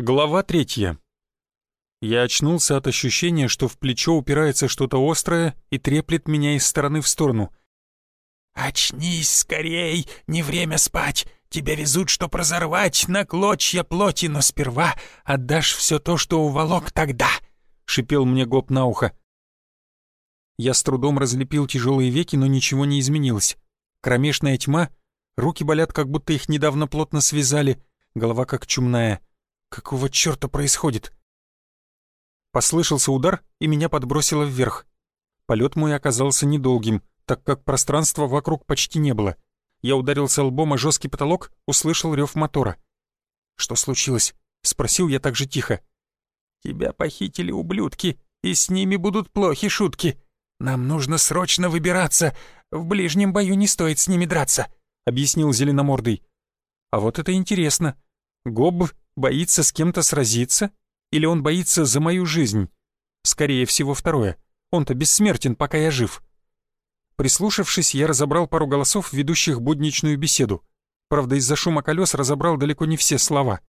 Глава 3. Я очнулся от ощущения, что в плечо упирается что-то острое и треплет меня из стороны в сторону. «Очнись скорей, не время спать. Тебя везут, чтоб разорвать на клочья плоти, но сперва отдашь все то, что уволок тогда», — шипел мне Гоп на ухо. Я с трудом разлепил тяжелые веки, но ничего не изменилось. Кромешная тьма, руки болят, как будто их недавно плотно связали, голова как чумная. Какого черта происходит? Послышался удар, и меня подбросило вверх. Полет мой оказался недолгим, так как пространства вокруг почти не было. Я ударился лбом о жесткий потолок, услышал рев мотора. «Что случилось?» — спросил я так же тихо. «Тебя похитили ублюдки, и с ними будут плохи шутки. Нам нужно срочно выбираться. В ближнем бою не стоит с ними драться», — объяснил Зеленомордый. «А вот это интересно. Гоб боится с кем-то сразиться? Или он боится за мою жизнь? Скорее всего, второе. Он-то бессмертен, пока я жив». Прислушавшись, я разобрал пару голосов, ведущих будничную беседу. Правда, из-за шума колес разобрал далеко не все слова.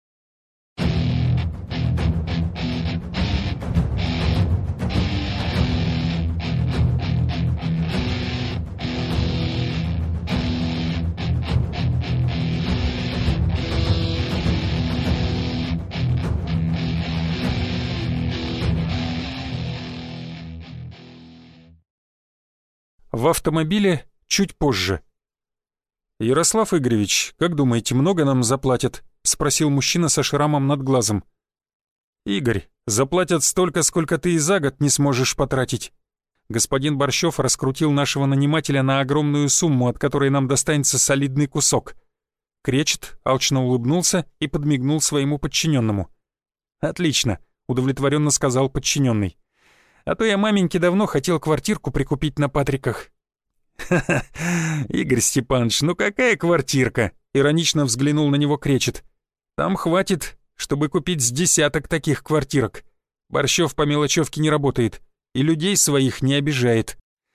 В автомобиле чуть позже. «Ярослав Игоревич, как думаете, много нам заплатят?» — спросил мужчина со шрамом над глазом. «Игорь, заплатят столько, сколько ты и за год не сможешь потратить». Господин Борщев раскрутил нашего нанимателя на огромную сумму, от которой нам достанется солидный кусок. Кречет алчно улыбнулся и подмигнул своему подчиненному. «Отлично», — удовлетворенно сказал подчиненный. «А то я маменьке давно хотел квартирку прикупить на Патриках». «Ха-ха, Игорь Степанович, ну какая квартирка?» — иронично взглянул на него Кречет. «Там хватит, чтобы купить с десяток таких квартирок. Борщев по мелочевке не работает и людей своих не обижает».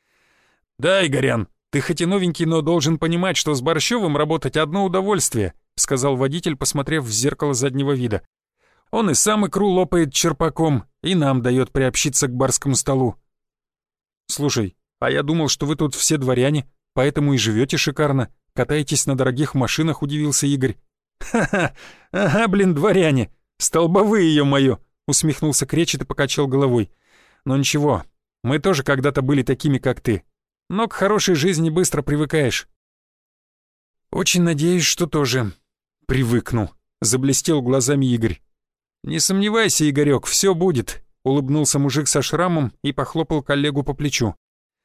«Да, Игорян, ты хоть и новенький, но должен понимать, что с Борщевым работать одно удовольствие», — сказал водитель, посмотрев в зеркало заднего вида. «Он и сам икру лопает черпаком, и нам дает приобщиться к барскому столу». «Слушай, а я думал, что вы тут все дворяне, поэтому и живете шикарно, катаетесь на дорогих машинах», — удивился Игорь. «Ха-ха, ага, блин, дворяне, столбовые, ё-моё», — усмехнулся Кречет и покачал головой. «Но ничего, мы тоже когда-то были такими, как ты, но к хорошей жизни быстро привыкаешь». «Очень надеюсь, что тоже привыкну», — заблестел глазами Игорь. «Не сомневайся, Игорёк, всё будет», — улыбнулся мужик со шрамом и похлопал коллегу по плечу.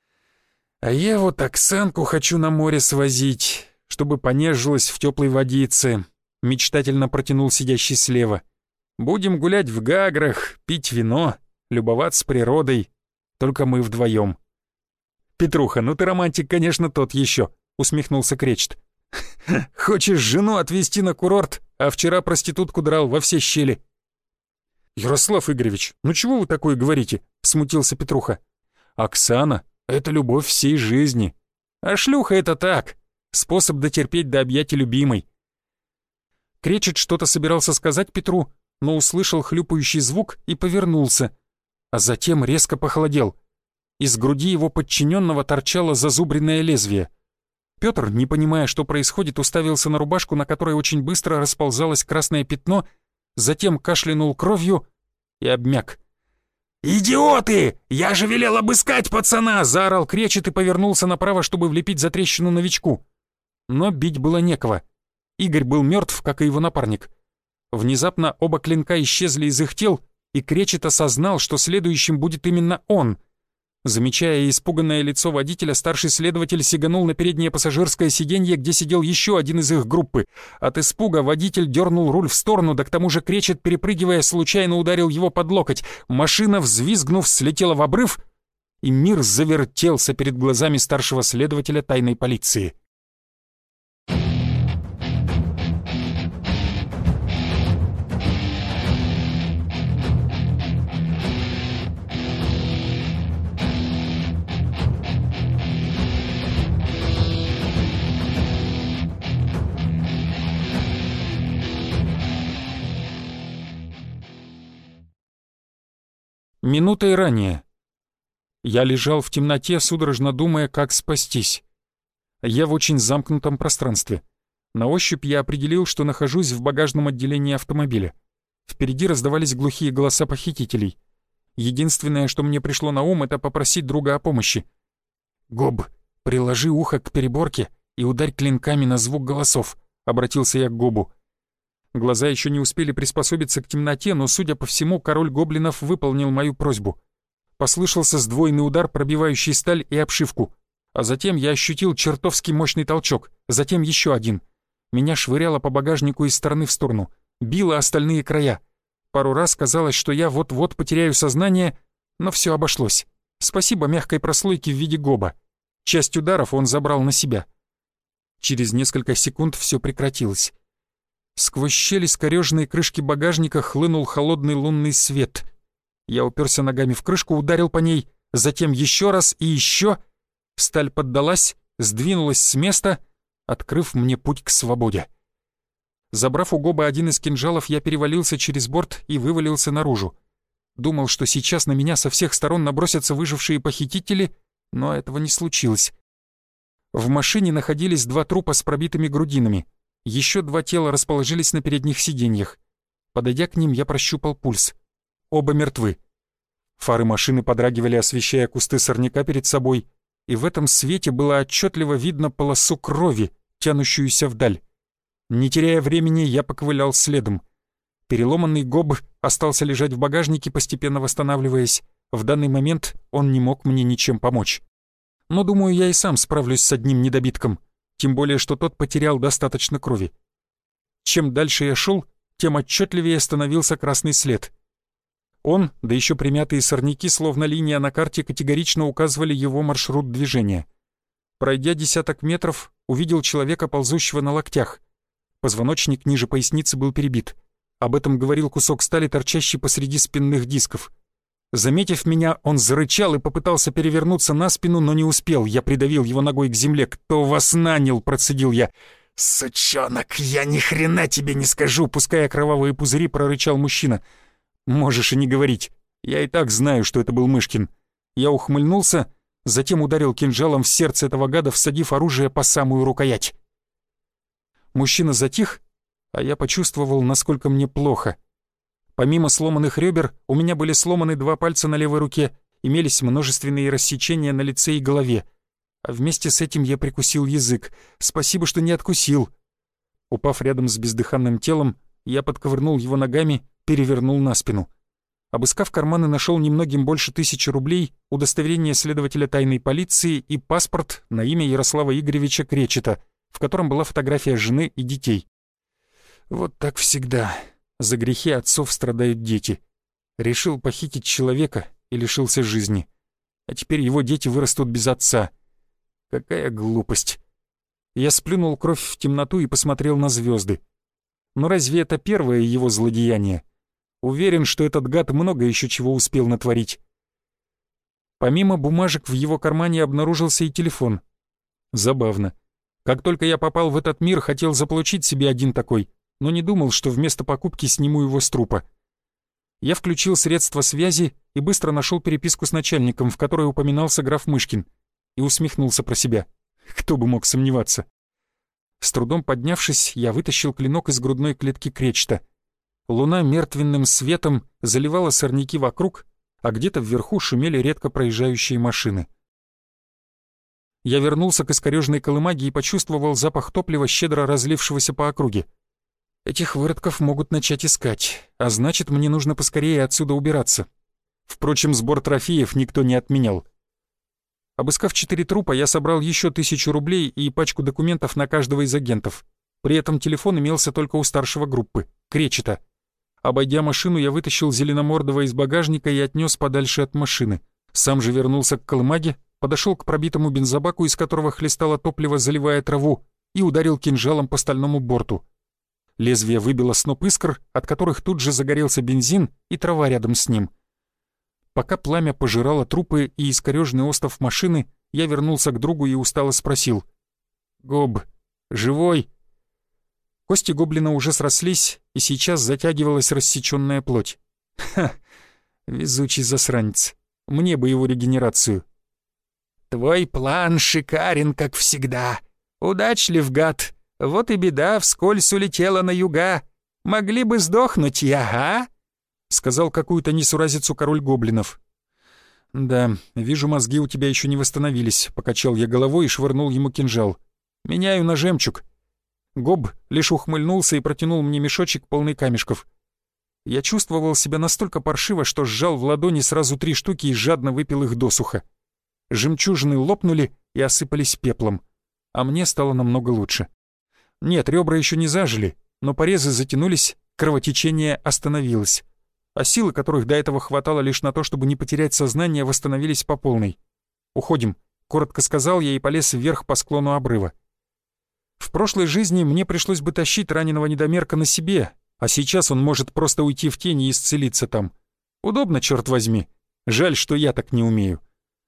«А я вот Оксанку хочу на море свозить, чтобы понежилась в тёплой водице», — мечтательно протянул сидящий слева. «Будем гулять в гаграх, пить вино, любоваться природой, только мы вдвоем». «Петруха, ну ты романтик, конечно, тот ещё», — усмехнулся Кречет. «Хочешь жену отвезти на курорт, а вчера проститутку драл во все щели». «Ярослав Игоревич, ну чего вы такое говорите?» — смутился Петруха. «Оксана — это любовь всей жизни, а шлюха — это так, способ дотерпеть до объятий любимой». Кречет что-то собирался сказать Петру, но услышал хлюпающий звук и повернулся, а затем резко похолодел. Из груди его подчиненного торчало зазубренное лезвие. Петр, не понимая, что происходит, уставился на рубашку, на которой очень быстро расползалось красное пятно, затем кашлянул кровью и обмяк. «Идиоты! Я же велел обыскать пацана!» — заорал Кречет и повернулся направо, чтобы влепить за трещину новичку. Но бить было некого. Игорь был мертв, как и его напарник. Внезапно оба клинка исчезли из их тел, и Кречет осознал, что следующим будет именно он. Замечая испуганное лицо водителя, старший следователь сиганул на переднее пассажирское сиденье, где сидел еще один из их группы. От испуга водитель дернул руль в сторону, да к тому же Кречет, перепрыгивая, случайно ударил его под локоть. Машина, взвизгнув, слетела в обрыв, и мир завертелся перед глазами старшего следователя тайной полиции. минутой ранее. Я лежал в темноте, судорожно думая, как спастись. Я в очень замкнутом пространстве. На ощупь я определил, что нахожусь в багажном отделении автомобиля. Впереди раздавались глухие голоса похитителей. Единственное, что мне пришло на ум, это попросить друга о помощи. «Гоб, приложи ухо к переборке и ударь клинками на звук голосов», — обратился я к Гобу. Глаза еще не успели приспособиться к темноте, но, судя по всему, король гоблинов выполнил мою просьбу. Послышался сдвоенный удар, пробивающий сталь и обшивку. А затем я ощутил чертовски мощный толчок, затем еще один. Меня швыряло по багажнику из стороны в сторону, било остальные края. Пару раз казалось, что я вот-вот потеряю сознание, но все обошлось. Спасибо мягкой прослойке в виде Гоба. Часть ударов он забрал на себя. Через несколько секунд все прекратилось. Сквозь щели скорёженной крышки багажника хлынул холодный лунный свет. Я уперся ногами в крышку, ударил по ней, затем еще раз и еще. Сталь поддалась, сдвинулась с места, открыв мне путь к свободе. Забрав у Гоба один из кинжалов, я перевалился через борт и вывалился наружу. Думал, что сейчас на меня со всех сторон набросятся выжившие похитители, но этого не случилось. В машине находились 2 трупа с пробитыми грудинами. Еще 2 тела расположились на передних сиденьях. Подойдя к ним, я прощупал пульс. Оба мертвы. Фары машины подрагивали, освещая кусты сорняка перед собой, и в этом свете было отчетливо видно полосу крови, тянущуюся вдаль. Не теряя времени, я поковылял следом. Переломанный Гоб остался лежать в багажнике, постепенно восстанавливаясь. В данный момент он не мог мне ничем помочь. Но, думаю, я и сам справлюсь с одним недобитком, тем более, что тот потерял достаточно крови. Чем дальше я шел, тем отчетливее становился красный след. Он, да еще примятые сорняки, словно линия на карте, категорично указывали его маршрут движения. Пройдя десяток метров, увидел человека, ползущего на локтях. Позвоночник ниже поясницы был перебит. Об этом говорил кусок стали, торчащий посреди спинных дисков. Заметив меня, он зарычал и попытался перевернуться на спину, но не успел. Я придавил его ногой к земле. «Кто вас нанял?» — процедил я. «Сучонок, я ни хрена тебе не скажу!» — пуская кровавые пузыри, прорычал мужчина. «Можешь и не говорить. Я и так знаю, что это был Мышкин». Я ухмыльнулся, затем ударил кинжалом в сердце этого гада, всадив оружие по самую рукоять. Мужчина затих, а я почувствовал, насколько мне плохо. Помимо сломанных ребер, у меня были сломаны 2 пальца на левой руке, имелись множественные рассечения на лице и голове. А вместе с этим я прикусил язык. Спасибо, что не откусил. Упав рядом с бездыханным телом, я подковырнул его ногами, перевернул на спину. Обыскав карманы, нашел немногим больше 1000 рублей, удостоверение следователя тайной полиции и паспорт на имя Ярослава Игоревича Кречета, в котором была фотография жены и детей. Вот так всегда. За грехи отцов страдают дети. Решил похитить человека и лишился жизни. А теперь его дети вырастут без отца. Какая глупость. Я сплюнул кровь в темноту и посмотрел на звезды. Но разве это первое его злодеяние? Уверен, что этот гад много еще чего успел натворить. Помимо бумажек в его кармане обнаружился и телефон. Забавно. Как только я попал в этот мир, хотел заполучить себе один такой, но не думал, что вместо покупки сниму его с трупа. Я включил средства связи и быстро нашел переписку с начальником, в которой упоминался граф Мышкин, и усмехнулся про себя. Кто бы мог сомневаться. С трудом поднявшись, я вытащил клинок из грудной клетки Кречета. Луна мертвенным светом заливала сорняки вокруг, а где-то вверху шумели редко проезжающие машины. Я вернулся к искорёженной колымаге и почувствовал запах топлива, щедро разлившегося по округе. Этих выродков могут начать искать, а значит, мне нужно поскорее отсюда убираться. Впрочем, сбор трофеев никто не отменял. Обыскав 4 трупа, я собрал еще 1000 рублей и пачку документов на каждого из агентов. При этом телефон имелся только у старшего группы, Кречета. Обойдя машину, я вытащил Зеленомордова из багажника и отнес подальше от машины. Сам же вернулся к колымаге, подошел к пробитому бензобаку, из которого хлестало топливо, заливая траву, и ударил кинжалом по стальному борту. Лезвие выбило сноп искр, от которых тут же загорелся бензин и трава рядом с ним. Пока пламя пожирало трупы и искорёженный остов машины, я вернулся к другу и устало спросил. «Гоб, живой?» Кости гоблина уже срослись, и сейчас затягивалась рассечённая плоть. «Ха! Везучий засранец. Мне бы его регенерацию. Твой план шикарен, как всегда. Удачлив, гад. Вот и беда, вскользь улетела на юга. Могли бы сдохнуть я, а?» Сказал какую-то несуразицу король гоблинов. «Да, вижу, мозги у тебя еще не восстановились», — покачал я головой и швырнул ему кинжал. «Меняю на жемчуг». Гоб лишь ухмыльнулся и протянул мне мешочек, полный камешков. Я чувствовал себя настолько паршиво, что сжал в ладони сразу 3 штуки и жадно выпил их досуха. Жемчужины лопнули и осыпались пеплом, а мне стало намного лучше. Нет, ребра еще не зажили, но порезы затянулись, кровотечение остановилось, а силы, которых до этого хватало лишь на то, чтобы не потерять сознание, восстановились по полной. «Уходим», — коротко сказал я и полез вверх по склону обрыва. В прошлой жизни мне пришлось бы тащить раненого недомерка на себе, а сейчас он может просто уйти в тень и исцелиться там. Удобно, черт возьми. Жаль, что я так не умею.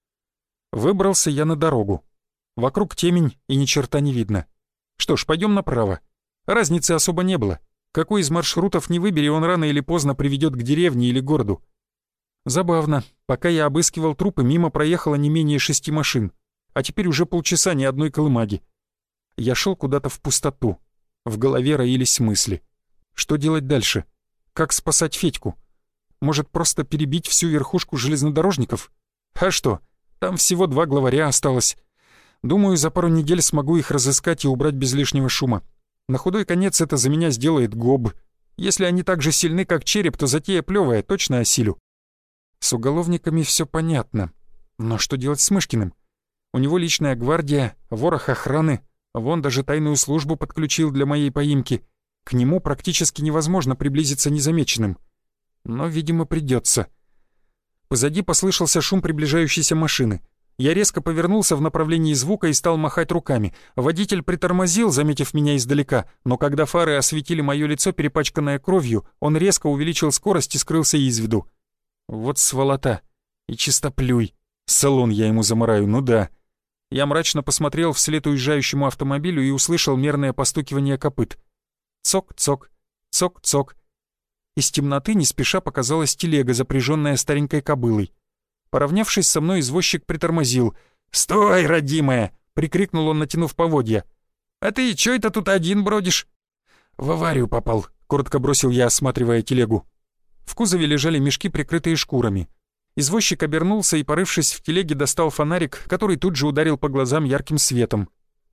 Выбрался я на дорогу. Вокруг темень и ни черта не видно. Что ж, пойдем направо. Разницы особо не было. Какой из маршрутов не выбери, он рано или поздно приведет к деревне или городу. Забавно. Пока я обыскивал трупы, мимо проехало не менее 6 машин. А теперь уже полчаса ни одной колымаги. Я шел куда-то в пустоту. В голове роились мысли. Что делать дальше? Как спасать Федьку? Может, просто перебить всю верхушку железнодорожников? А что? Там всего 2 главаря осталось. Думаю, за пару недель смогу их разыскать и убрать без лишнего шума. На худой конец это за меня сделает Гоб. Если они так же сильны, как череп, то затея плевая, точно осилю. С уголовниками все понятно. Но что делать с Мышкиным? У него личная гвардия, ворох охраны. Вон даже тайную службу подключил для моей поимки. К нему практически невозможно приблизиться незамеченным. Но, видимо, придется. Позади послышался шум приближающейся машины. Я резко повернулся в направлении звука и стал махать руками. Водитель притормозил, заметив меня издалека, но когда фары осветили мое лицо, перепачканное кровью, он резко увеличил скорость и скрылся из виду. Вот сволота. И чистоплюй. Салон я ему замараю, ну да. Я мрачно посмотрел вслед уезжающему автомобилю и услышал мерное постукивание копыт. Цок-цок, цок-цок. Из темноты не спеша показалась телега, запряженная старенькой кобылой. Поравнявшись со мной, извозчик притормозил. «Стой, родимая!» — прикрикнул он, натянув поводья. «А ты чё это тут один бродишь?» «В аварию попал», — коротко бросил я, осматривая телегу. В кузове лежали мешки, прикрытые шкурами. Извозчик обернулся и, порывшись в телеге, достал фонарик, который тут же ударил по глазам ярким светом.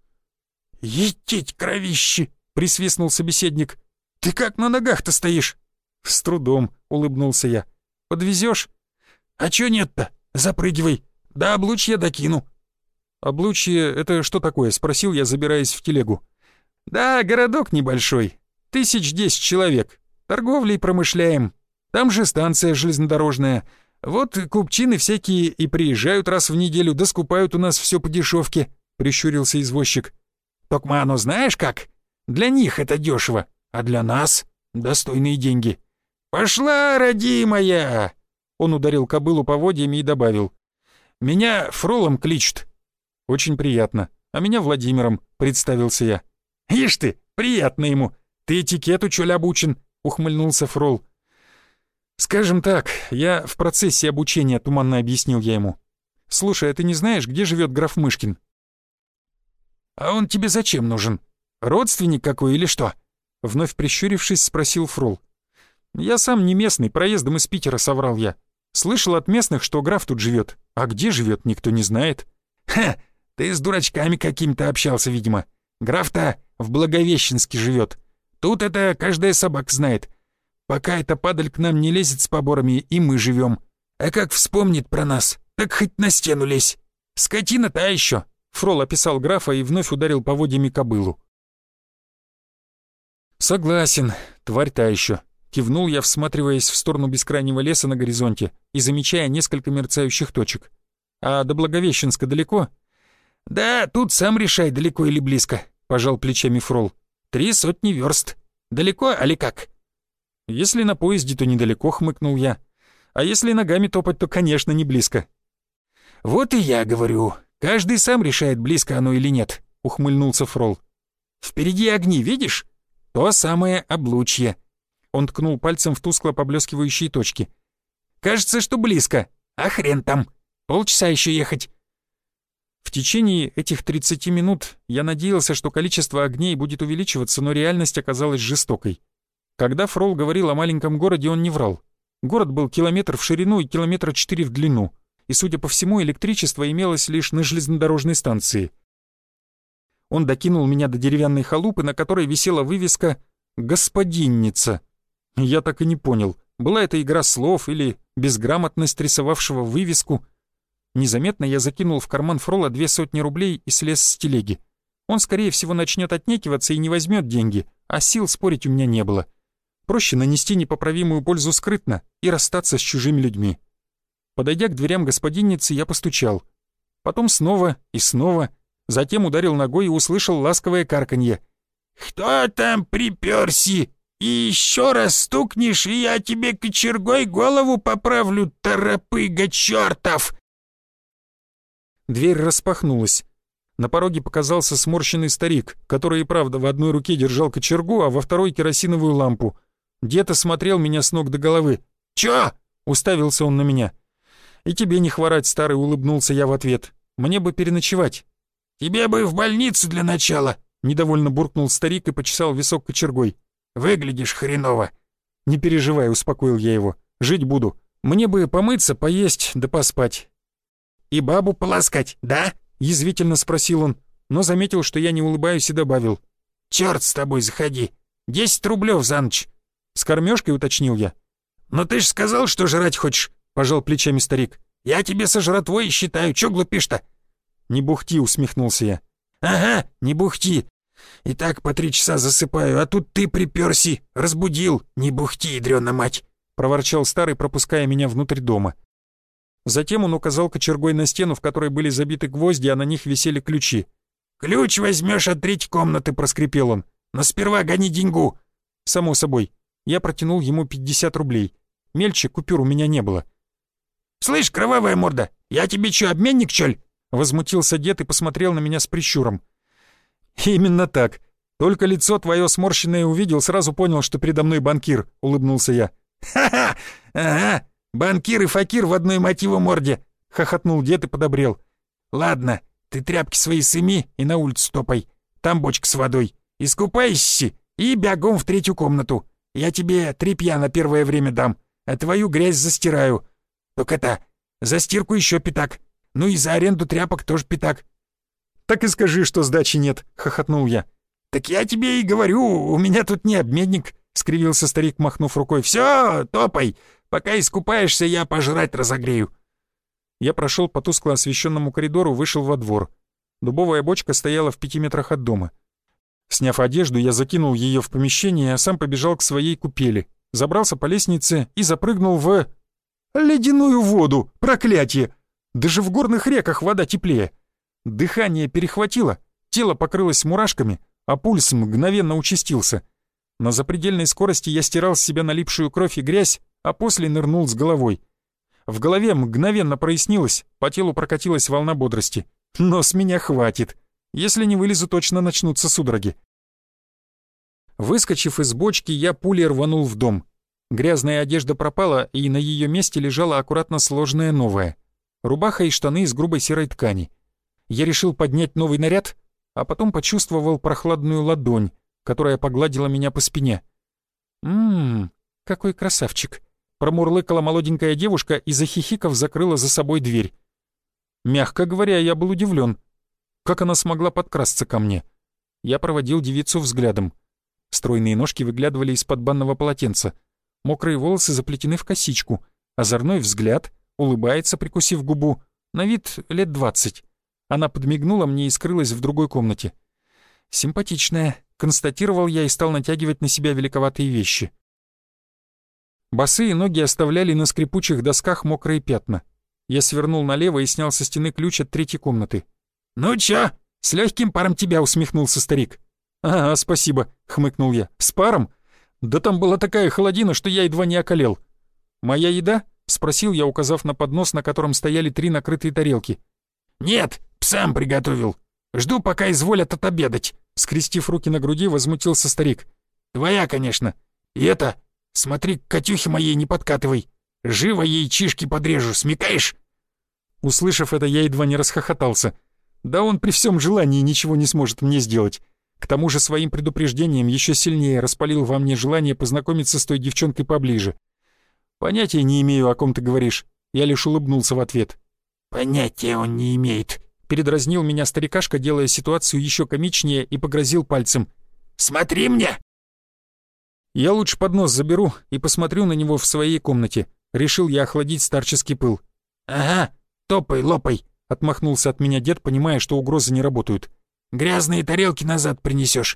«Етить кровищи!» — присвистнул собеседник. «Ты как на ногах-то стоишь?» «С трудом», — улыбнулся я. «Подвезёшь?» «А чё нет-то? Запрыгивай. Да облучья докину». «Облучье — это что такое?» — спросил я, забираясь в телегу. «Да, городок небольшой. 1010 человек. Торговлей промышляем. Там же станция железнодорожная. Вот купчины всякие и приезжают раз в неделю, да скупают у нас всё по дешёвке», — прищурился извозчик. «Токма оно знаешь как? Для них это дёшево, а для нас — достойные деньги. Пошла, родимая!» Он ударил кобылу поводьями и добавил. «Меня Фролом кличут». «Очень приятно. А меня Владимиром», — представился я. «Ишь ты, приятно ему. Ты этикету чё ли обучен?» — ухмыльнулся Фрол. «Скажем так, я в процессе обучения», — туманно объяснил я ему. «Слушай, а ты не знаешь, где живет граф Мышкин?» «А он тебе зачем нужен? Родственник какой или что?» Вновь прищурившись, спросил Фрол. «Я сам не местный, проездом из Питера», — соврал я. «Слышал от местных, что граф тут живет, а где живет, никто не знает». «Ха, ты с дурачками какими-то общался, видимо. Граф-то в Благовещенске живет. Тут это каждая собака знает. Пока эта падаль к нам не лезет с поборами, и мы живем. А как вспомнит про нас, так хоть на стену лезь. Скотина та еще». Фрол описал графа и вновь ударил поводьями кобылу. «Согласен, тварь та еще», — кивнул я, всматриваясь в сторону бескрайнего леса на горизонте и замечая несколько мерцающих точек. «А до Благовещенска далеко?» «Да, тут сам решай, далеко или близко», — пожал плечами Фрол. 300 верст. Далеко, али как?» «Если на поезде, то недалеко», — хмыкнул я. «А если ногами топать, то, конечно, не близко». «Вот и я говорю. Каждый сам решает, близко оно или нет», — ухмыльнулся Фрол. «Впереди огни, видишь? То самое облучье». Он ткнул пальцем в тускло поблескивающие точки. Кажется, что близко. А хрен там. Полчаса еще ехать». В течение этих 30 минут я надеялся, что количество огней будет увеличиваться, но реальность оказалась жестокой. Когда Фрол говорил о маленьком городе, он не врал. Город был километр в ширину и километра 4 в длину, и, судя по всему, электричество имелось лишь на железнодорожной станции. Он докинул меня до деревянной халупы, на которой висела вывеска «Господинница». Я так и не понял, была это игра слов или безграмотность рисовавшего вывеску. Незаметно я закинул в карман Фрола 200 рублей и слез с телеги. Он, скорее всего, начнет отнекиваться и не возьмет деньги, а сил спорить у меня не было. Проще нанести непоправимую пользу скрытно и расстаться с чужими людьми. Подойдя к дверям господинницы, я постучал. Потом снова и снова, затем ударил ногой и услышал ласковое карканье. «Кто там припёрси? И еще раз стукнешь, и я тебе кочергой голову поправлю, торопыга чертов!» Дверь распахнулась. На пороге показался сморщенный старик, который и правда в одной руке держал кочергу, а во второй керосиновую лампу. Дед осмотрел меня с ног до головы. «Чё?» — уставился он на меня. «И тебе не хворать, старый», — улыбнулся я в ответ. «Мне бы переночевать». «Тебе бы в больницу для начала», — недовольно буркнул старик и почесал висок кочергой. «Выглядишь хреново». «Не переживай», — успокоил я его. «Жить буду. Мне бы помыться, поесть да поспать». «И бабу поласкать, да?» — язвительно спросил он, но заметил, что я не улыбаюсь, и добавил. «Чёрт с тобой, заходи. 10 рублёв за ночь». «С кормёжкой?» — уточнил я. «Но ты ж сказал, что жрать хочешь», — пожал плечами старик. «Я тебе со жратвой и считаю. Чё глупишь-то?» «Не бухти», — усмехнулся я. «Ага, не бухти. И так по 3 часа засыпаю, а тут ты припёрси, разбудил. Не бухти, ядрёна мать», — проворчал старый, пропуская меня внутрь дома. Затем он указал кочергой на стену, в которой были забиты гвозди, а на них висели ключи. «Ключ возьмешь от 3-й комнаты», — проскрипел он. «Но сперва гони деньгу». «Само собой». Я протянул ему 50 рублей. Мельче купюр у меня не было. «Слышь, кровавая морда, я тебе чё, обменник, чё ли?» Возмутился дед и посмотрел на меня с прищуром. «Именно так. Только лицо твое сморщенное увидел, сразу понял, что передо мной банкир», — улыбнулся я. «Ха-ха! Ага! Банкир и факир в одной мотиву морде!» — хохотнул дед и подобрел. «Ладно, ты тряпки свои сыми и на улицу топай. Там бочка с водой. Искупайся и бегом в 3-ю комнату. Я тебе тряпья на первое время дам, а твою грязь застираю. Только это, за стирку еще пятак. Ну и за аренду тряпок тоже пятак». «Так и скажи, что сдачи нет», — хохотнул я. «Так я тебе и говорю, у меня тут не обменник», — скривился старик, махнув рукой. «Все, топай. Пока искупаешься, я пожрать разогрею». Я прошел по тускло освещенному коридору, вышел во двор. Дубовая бочка стояла в 5 метрах от дома. Сняв одежду, я закинул ее в помещение, а сам побежал к своей купели, забрался по лестнице и запрыгнул в... ледяную воду! Проклятие! Даже в горных реках вода теплее. Дыхание перехватило, тело покрылось мурашками, а пульс мгновенно участился. На запредельной скорости я стирал с себя налипшую кровь и грязь, а после нырнул с головой. В голове мгновенно прояснилось, по телу прокатилась волна бодрости. Но с меня хватит. Если не вылезу, точно начнутся судороги. Выскочив из бочки, я пулей рванул в дом. Грязная одежда пропала, и на ее месте лежала аккуратно сложенная новая. Рубаха и штаны из грубой серой ткани. Я решил поднять новый наряд, а потом почувствовал прохладную ладонь, которая погладила меня по спине. Какой красавчик!» — промурлыкала молоденькая девушка и, захихикав, закрыла за собой дверь. Мягко говоря, я был удивлен. Как она смогла подкрасться ко мне? Я проводил девицу взглядом. Стройные ножки выглядывали из-под банного полотенца. Мокрые волосы заплетены в косичку. Озорной взгляд, улыбается, прикусив губу. На вид лет 20. Она подмигнула мне и скрылась в другой комнате. Симпатичная, констатировал я и стал натягивать на себя великоватые вещи. Босые ноги оставляли на скрипучих досках мокрые пятна. Я свернул налево и снял со стены ключ от 3-й комнаты. «Ну чё, с легким паром тебя», — усмехнулся старик. «Ага, спасибо», — хмыкнул я. «С паром? Да там была такая холодина, что я едва не околел». «Моя еда?» — спросил я, указав на поднос, на котором стояли 3 накрытые тарелки. «Нет, псам приготовил. Жду, пока изволят отобедать», — скрестив руки на груди, возмутился старик. «Твоя, конечно. И это, смотри, к Катюхе моей не подкатывай. Живо яичишки подрежу, смекаешь?» Услышав это, я едва не расхохотался. Да он при всем желании ничего не сможет мне сделать. К тому же своим предупреждением еще сильнее распалил во мне желание познакомиться с той девчонкой поближе. «Понятия не имею, о ком ты говоришь». Я лишь улыбнулся в ответ. «Понятия он не имеет», — передразнил меня старикашка, делая ситуацию еще комичнее, и погрозил пальцем. «Смотри мне!» «Я лучше поднос заберу и посмотрю на него в своей комнате». Решил я охладить старческий пыл. «Ага, топай, лопай», — отмахнулся от меня дед, понимая, что угрозы не работают. «Грязные тарелки назад принесешь».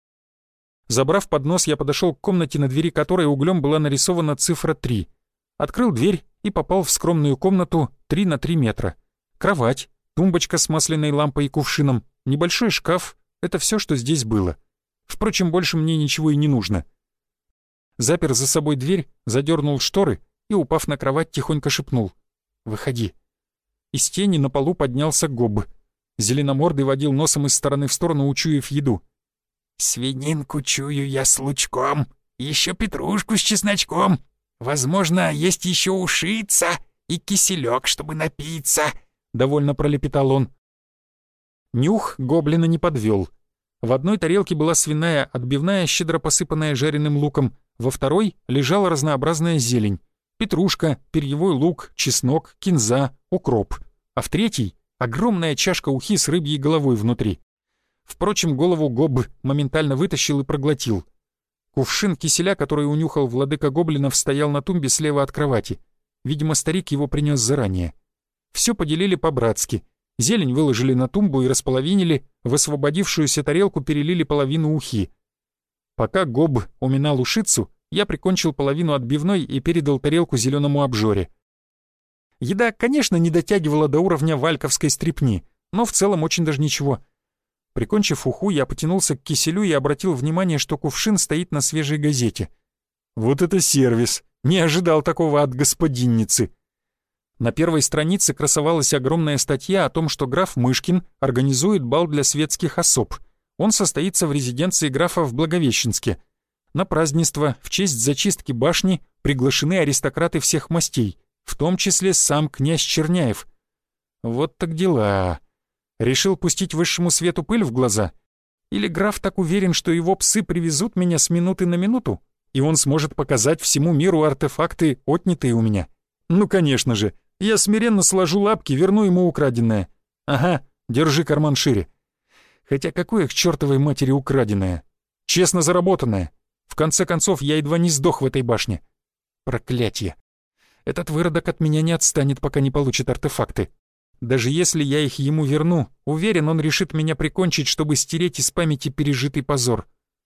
Забрав поднос, я подошел к комнате, на двери которой углем была нарисована цифра 3. Открыл дверь и попал в скромную комнату 3 на 3 метра. Кровать, тумбочка с масляной лампой и кувшином, небольшой шкаф — это все, что здесь было. Впрочем, больше мне ничего и не нужно. Запер за собой дверь, задернул шторы и, упав на кровать, тихонько шепнул: «Выходи». Из тени на полу поднялся Гоб. Зеленомордый водил носом из стороны в сторону, учуяв еду. «Свининку чую я с лучком, еще петрушку с чесночком. Возможно, есть еще ушица и киселек, чтобы напиться», — довольно пролепетал он. Нюх гоблина не подвел. В одной тарелке была свиная отбивная, щедро посыпанная жареным луком, во второй лежала разнообразная зелень: петрушка, перьевой лук, чеснок, кинза, укроп, а в третьей — огромная чашка ухи с рыбьей головой внутри. Впрочем, голову Гоб моментально вытащил и проглотил. Кувшин киселя, который унюхал владыка гоблинов, стоял на тумбе слева от кровати. Видимо, старик его принес заранее. Все поделили по-братски. Зелень выложили на тумбу и располовинили, в освободившуюся тарелку перелили половину ухи. Пока Гоб уминал ушицу, я прикончил половину отбивной и передал тарелку зеленому обжоре. Еда, конечно, не дотягивала до уровня вальковской стрипни, но в целом очень даже ничего. Прикончив уху, я потянулся к киселю и обратил внимание, что кувшин стоит на свежей газете. Вот это сервис! Не ожидал такого от господинницы. На первой странице красовалась огромная статья о том, что граф Мышкин организует бал для светских особ. Он состоится в резиденции графа в Благовещенске. На празднество в честь зачистки башни приглашены аристократы всех мастей, в том числе сам князь Черняев. Вот так дела. Решил пустить высшему свету пыль в глаза? Или граф так уверен, что его псы привезут меня с минуты на минуту, и он сможет показать всему миру артефакты, отнятые у меня? Ну, конечно же. Я смиренно сложу лапки, верну ему украденное. Ага, держи карман шире. Хотя какое к чертовой матери украденное? Честно заработанное. В конце концов, я едва не сдох в этой башне. Проклятье. Этот выродок от меня не отстанет, пока не получит артефакты. Даже если я их ему верну, уверен, он решит меня прикончить, чтобы стереть из памяти пережитый позор.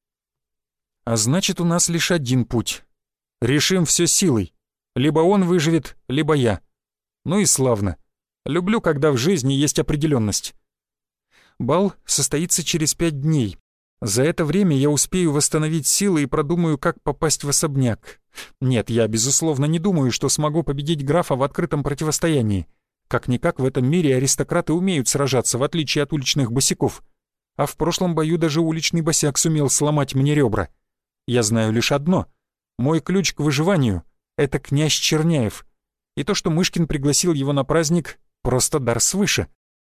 А значит, у нас лишь один путь. Решим все силой. Либо он выживет, либо я. Ну и славно. Люблю, когда в жизни есть определенность. Бал состоится через 5 дней. За это время я успею восстановить силы и продумаю, как попасть в особняк. Нет, я, безусловно, не думаю, что смогу победить графа в открытом противостоянии. Как-никак в этом мире аристократы умеют сражаться, в отличие от уличных босяков. А в прошлом бою даже уличный босяк сумел сломать мне ребра. Я знаю лишь одно. Мой ключ к выживанию — это князь Черняев. И то, что Мышкин пригласил его на праздник, просто дар свыше.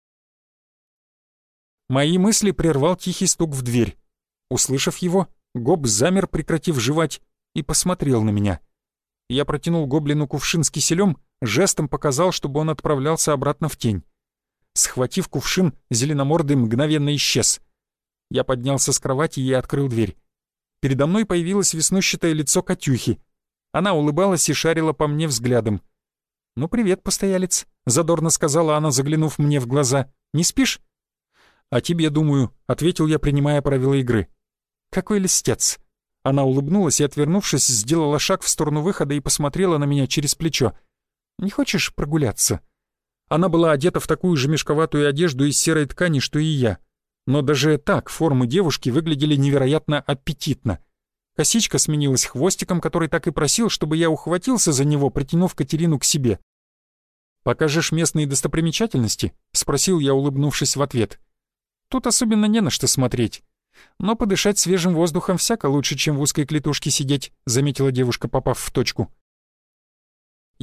Мои мысли прервал тихий стук в дверь. Услышав его, Гоб замер, прекратив жевать, и посмотрел на меня. Я протянул гоблину кувшин с киселем, жестом показал, чтобы он отправлялся обратно в тень. Схватив кувшин, зеленомордый мгновенно исчез. Я поднялся с кровати и открыл дверь. Передо мной появилось веснущатое лицо Катюхи. Она улыбалась и шарила по мне взглядом. «Ну, привет, постоялец», — задорно сказала она, заглянув мне в глаза. «Не спишь?» «О тебе думаю», — ответил я, принимая правила игры. «Какой льстец». Она улыбнулась и, отвернувшись, сделала шаг в сторону выхода и посмотрела на меня через плечо. «Не хочешь прогуляться?» Она была одета в такую же мешковатую одежду из серой ткани, что и я. Но даже так формы девушки выглядели невероятно аппетитно. Косичка сменилась хвостиком, который так и просил, чтобы я ухватился за него, притянув Катерину к себе. «Покажешь местные достопримечательности?» — спросил я, улыбнувшись в ответ. «Тут особенно не на что смотреть. Но подышать свежим воздухом всяко лучше, чем в узкой клетушке сидеть», — заметила девушка, попав в точку.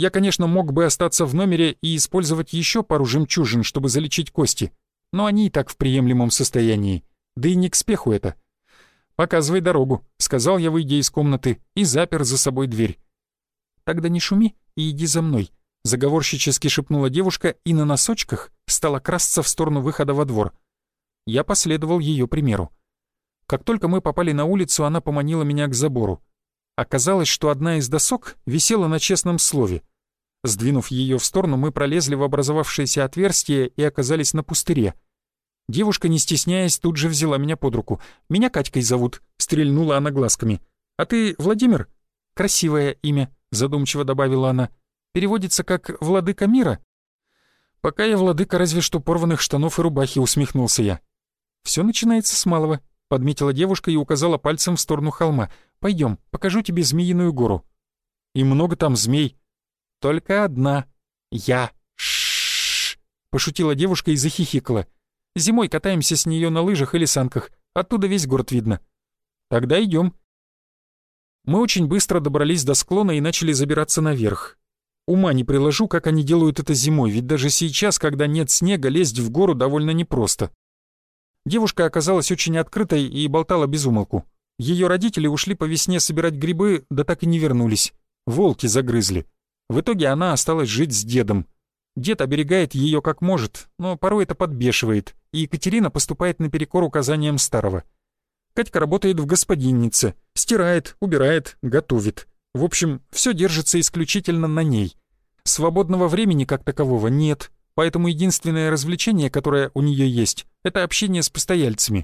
Я, конечно, мог бы остаться в номере и использовать еще пару жемчужин, чтобы залечить кости, но они и так в приемлемом состоянии, да и не к спеху это. «Показывай дорогу», — сказал я, выйдя из комнаты, и запер за собой дверь. «Тогда не шуми и иди за мной», — заговорщически шепнула девушка и на носочках стала красться в сторону выхода во двор. Я последовал ее примеру. Как только мы попали на улицу, она поманила меня к забору. Оказалось, что одна из досок висела на честном слове. Сдвинув ее в сторону, мы пролезли в образовавшееся отверстие и оказались на пустыре. Девушка, не стесняясь, тут же взяла меня под руку. «Меня Катькой зовут», — стрельнула она глазками. «А ты Владимир?» «Красивое имя», — задумчиво добавила она. «Переводится как «владыка мира». «Пока я владыка разве что порванных штанов и рубахи», — усмехнулся я. «Все начинается с малого», — подметила девушка и указала пальцем в сторону холма. «Пойдем, покажу тебе Змеиную гору». «И много там змей». «Только одна. Я». «Ш-ш-ш», пошутила девушка и захихикала. «Зимой катаемся с нее на лыжах или санках. Оттуда весь город видно». «Тогда идем». Мы очень быстро добрались до склона и начали забираться наверх. Ума не приложу, как они делают это зимой, ведь даже сейчас, когда нет снега, лезть в гору довольно непросто. Девушка оказалась очень открытой и болтала без умолку. Ее родители ушли по весне собирать грибы, да так и не вернулись. Волки загрызли. В итоге она осталась жить с дедом. Дед оберегает ее как может, но порой это подбешивает, и Екатерина поступает наперекор указаниям старого. Катька работает в господиннице, стирает, убирает, готовит. В общем, все держится исключительно на ней. Свободного времени как такового нет, поэтому единственное развлечение, которое у нее есть, это общение с постояльцами.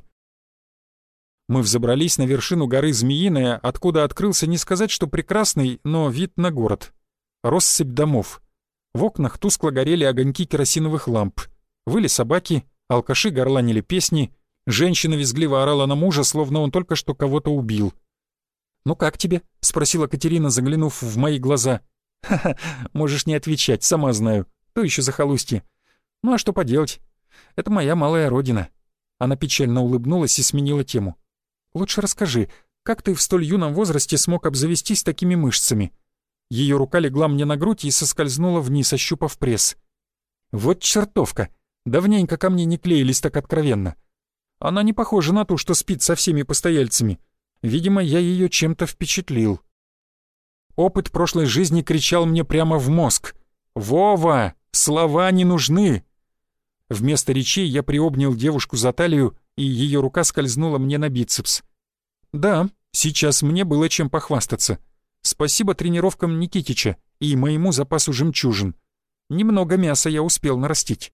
Мы взобрались на вершину горы Змеиная, откуда открылся не сказать, что прекрасный, но вид на город. Россыпь домов. В окнах тускло горели огоньки керосиновых ламп. Выли собаки, алкаши горланили песни, женщина визгливо орала на мужа, словно он только что кого-то убил. «Ну как тебе?» — спросила Катерина, заглянув в мои глаза. «Ха-ха, можешь не отвечать, сама знаю. То еще захолустье. Ну а что поделать? Это моя малая родина». Она печально улыбнулась и сменила тему. «Лучше расскажи, как ты в столь юном возрасте смог обзавестись такими мышцами?» Ее рука легла мне на грудь и соскользнула вниз, ощупав пресс. «Вот чертовка! Давненько ко мне не клеились так откровенно. Она не похожа на ту, что спит со всеми постояльцами. Видимо, я ее чем-то впечатлил». Опыт прошлой жизни кричал мне прямо в мозг. «Вова, слова не нужны!» Вместо речей я приобнял девушку за талию, и ее рука скользнула мне на бицепс. Да, сейчас мне было чем похвастаться. Спасибо тренировкам Никитича и моему запасу жемчужин. Немного мяса я успел нарастить.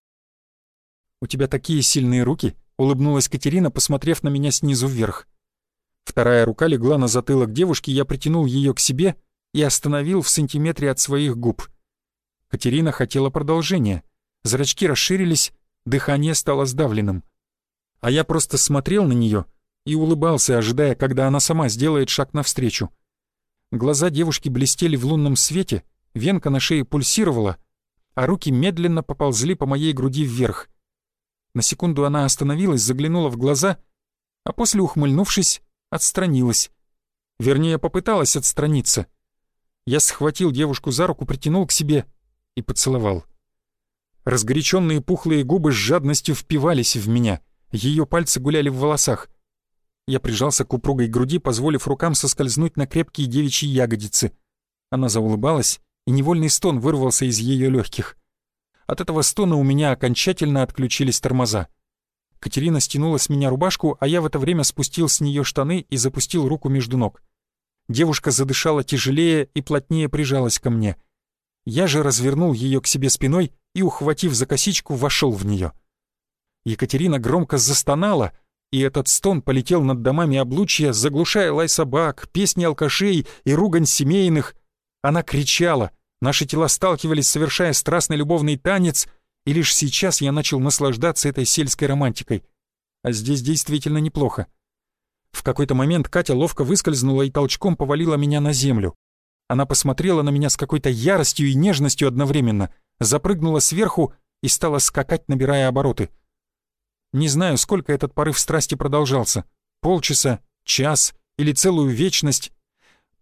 «У тебя такие сильные руки», — улыбнулась Катерина, посмотрев на меня снизу вверх. Вторая рука легла на затылок девушки, я притянул ее к себе и остановил в сантиметре от своих губ. Катерина хотела продолжения. Зрачки расширились, дыхание стало сдавленным. А я просто смотрел на нее и улыбался, ожидая, когда она сама сделает шаг навстречу. Глаза девушки блестели в лунном свете, венка на шее пульсировала, а руки медленно поползли по моей груди вверх. На секунду она остановилась, заглянула в глаза, а после, ухмыльнувшись, отстранилась. Вернее, попыталась отстраниться. Я схватил девушку за руку, притянул к себе и поцеловал. Разгоряченные пухлые губы с жадностью впивались в меня, ее пальцы гуляли в волосах. Я прижался к упругой груди, позволив рукам соскользнуть на крепкие девичьи ягодицы. Она заулыбалась, и невольный стон вырвался из ее легких. От этого стона у меня окончательно отключились тормоза. Катерина стянула с меня рубашку, а я в это время спустил с нее штаны и запустил руку между ног. Девушка задышала тяжелее и плотнее прижалась ко мне. Я же развернул ее к себе спиной и, ухватив за косичку, вошел в нее. Екатерина громко застонала, и этот стон полетел над домами облучья, заглушая лай собак, песни алкашей и ругань семейных. Она кричала, наши тела сталкивались, совершая страстный любовный танец, и лишь сейчас я начал наслаждаться этой сельской романтикой. А здесь действительно неплохо. В какой-то момент Катя ловко выскользнула и толчком повалила меня на землю. Она посмотрела на меня с какой-то яростью и нежностью одновременно, запрыгнула сверху и стала скакать, набирая обороты. Не знаю, сколько этот порыв страсти продолжался. Полчаса, час или целую вечность.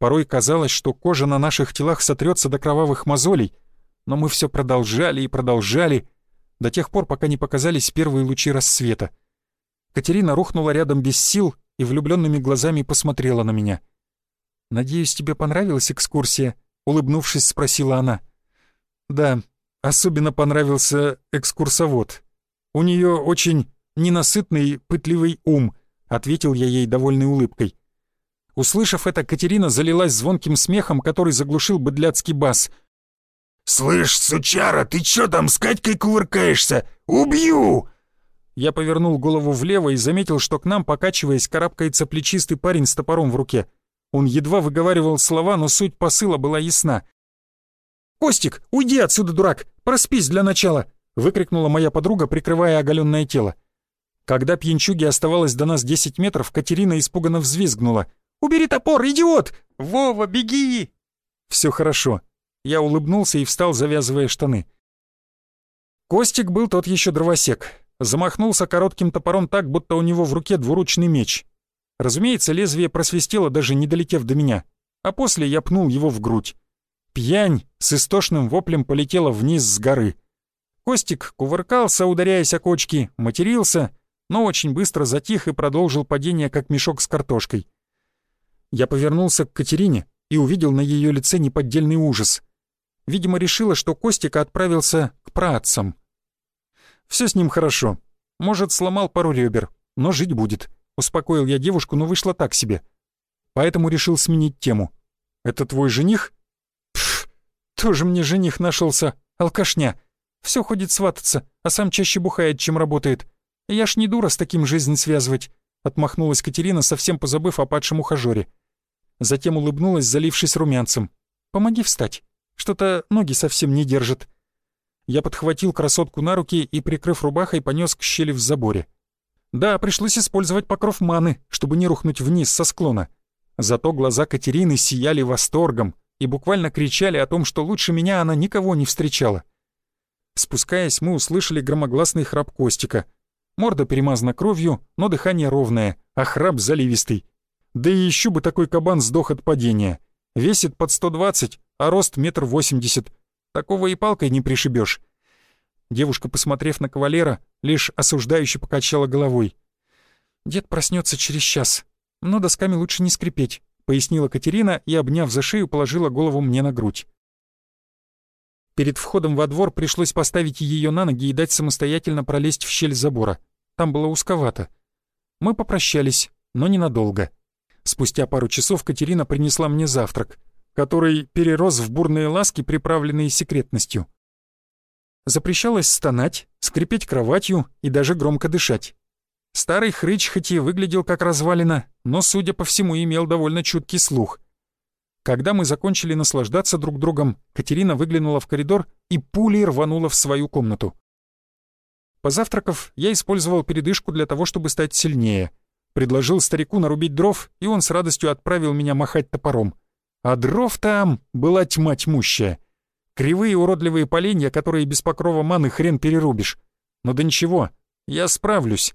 Порой казалось, что кожа на наших телах сотрется до кровавых мозолей, но мы все продолжали и продолжали, до тех пор, пока не показались первые лучи рассвета. Катерина рухнула рядом без сил и влюбленными глазами посмотрела на меня. «Надеюсь, тебе понравилась экскурсия?» — улыбнувшись, спросила она. «Да, особенно понравился экскурсовод. У нее очень ненасытный, пытливый ум», — ответил я ей довольной улыбкой. Услышав это, Катерина залилась звонким смехом, который заглушил быдляцкий бас. «Слышь, сучара, ты чё там с Катькой кувыркаешься? Убью!» Я повернул голову влево и заметил, что к нам, покачиваясь, карабкается плечистый парень с топором в руке. Он едва выговаривал слова, но суть посыла была ясна. «Костик, уйди отсюда, дурак! Проспись для начала!» — выкрикнула моя подруга, прикрывая оголенное тело. Когда пьянчуге оставалось до нас 10 метров, Катерина испуганно взвизгнула. «Убери топор, идиот! Вова, беги!» «Все хорошо». Я улыбнулся и встал, завязывая штаны. Костик был тот еще дровосек. Замахнулся коротким топором так, будто у него в руке двуручный меч. Разумеется, лезвие просвистело, даже не долетев до меня, а после я пнул его в грудь. Пьянь с истошным воплем полетела вниз с горы. Костик кувыркался, ударяясь о кочки, матерился, но очень быстро затих и продолжил падение, как мешок с картошкой. Я повернулся к Катерине и увидел на ее лице неподдельный ужас. Видимо, решила, что Костик отправился к праотцам. Все с ним хорошо. Может, сломал пару ребер, но жить будет. Успокоил я девушку, но вышло так себе. Поэтому решил сменить тему. «Это твой жених?» «Пф, тоже мне жених нашелся, алкашня. Все ходит свататься, а сам чаще бухает, чем работает. Я ж не дура с таким жизнь связывать», — отмахнулась Катерина, совсем позабыв о падшем ухажёре. Затем улыбнулась, залившись румянцем. «Помоги встать. Что-то ноги совсем не держат». Я подхватил красотку на руки и, прикрыв рубахой, понес к щели в заборе. Да, пришлось использовать покров маны, чтобы не рухнуть вниз со склона. Зато глаза Катерины сияли восторгом и буквально кричали о том, что лучше меня она никого не встречала. Спускаясь, мы услышали громогласный храп Костика. Морда перемазана кровью, но дыхание ровное, а храп заливистый. Да и еще бы такой кабан сдох от падения. Весит под 120, а рост 1,80 м. Такого и палкой не пришибешь. Девушка, посмотрев на кавалера, лишь осуждающе покачала головой. «Дед проснется через час, но досками лучше не скрипеть», — пояснила Катерина и, обняв за шею, положила голову мне на грудь. Перед входом во двор пришлось поставить ее на ноги и дать самостоятельно пролезть в щель забора. Там было узковато. Мы попрощались, но ненадолго. Спустя пару часов Катерина принесла мне завтрак, который перерос в бурные ласки, приправленные секретностью. Запрещалось стонать, скрипеть кроватью и даже громко дышать. Старый хрыч хоть и выглядел как развалина, но, судя по всему, имел довольно чуткий слух. Когда мы закончили наслаждаться друг другом, Катерина выглянула в коридор и пулей рванула в свою комнату. Позавтракав, я использовал передышку для того, чтобы стать сильнее. Предложил старику нарубить дров, и он с радостью отправил меня махать топором. А дров там была тьма тьмущая. Кривые уродливые поленья, которые без покрова маны хрен перерубишь. Но да ничего, я справлюсь.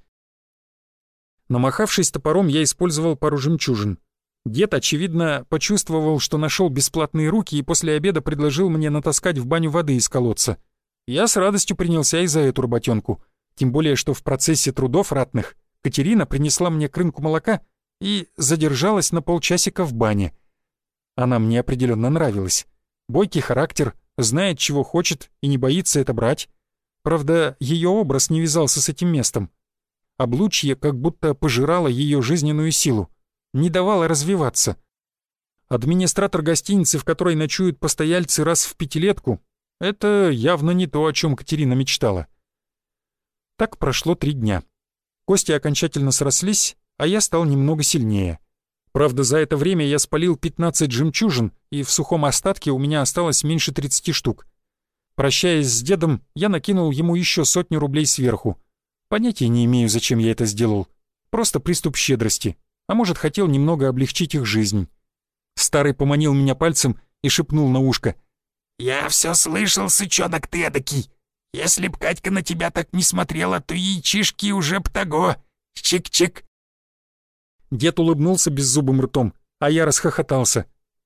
Намахавшись топором, я использовал пару жемчужин. Дед, очевидно, почувствовал, что нашел бесплатные руки, и после обеда предложил мне натаскать в баню воды из колодца. Я с радостью принялся и за эту работенку. Тем более, что в процессе трудов ратных Катерина принесла мне крынку молока и задержалась на полчасика в бане. Она мне определенно нравилась. Бойкий характер, знает, чего хочет и не боится это брать. Правда, ее образ не вязался с этим местом. Облучье как будто пожирало ее жизненную силу, не давало развиваться. Администратор гостиницы, в которой ночуют постояльцы раз в пятилетку, это явно не то, о чем Катерина мечтала. Так прошло 3 дня. Кости окончательно срослись, а я стал немного сильнее. Правда, за это время я спалил 15 жемчужин, и в сухом остатке у меня осталось меньше 30 штук. Прощаясь с дедом, я накинул ему еще 100 рублей сверху. Понятия не имею, зачем я это сделал. Просто приступ щедрости. А может, хотел немного облегчить их жизнь. Старый поманил меня пальцем и шепнул на ушко. «Я все слышал, сычонок ты эдакий. Если б Катька на тебя так не смотрела, то яичишки уже б того. Чик-чик». Дед улыбнулся беззубым ртом, а я расхохотался.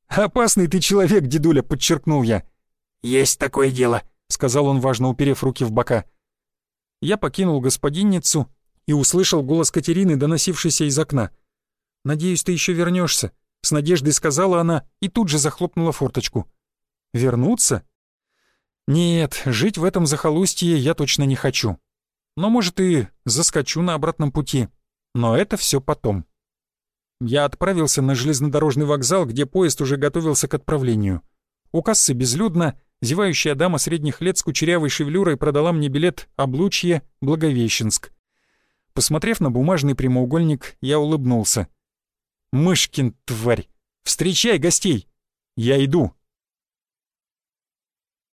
«Опасный ты человек, дедуля», — подчеркнул я. «Есть такое дело», — сказал он, важно уперев руки в бока. Я покинул господинницу и услышал голос Катерины, доносившийся из окна. «Надеюсь, ты еще вернешься», — с надеждой сказала она и тут же захлопнула форточку. «Вернуться? Нет, жить в этом захолустье я точно не хочу. Но, может, и заскочу на обратном пути. Но это все потом». Я отправился на железнодорожный вокзал, где поезд уже готовился к отправлению. У кассы безлюдно, зевающая дама средних лет с кучерявой шевелюрой продала мне билет «Облучье, Благовещенск». Посмотрев на бумажный прямоугольник, я улыбнулся. «Мышкин, тварь! Встречай гостей! Я иду!»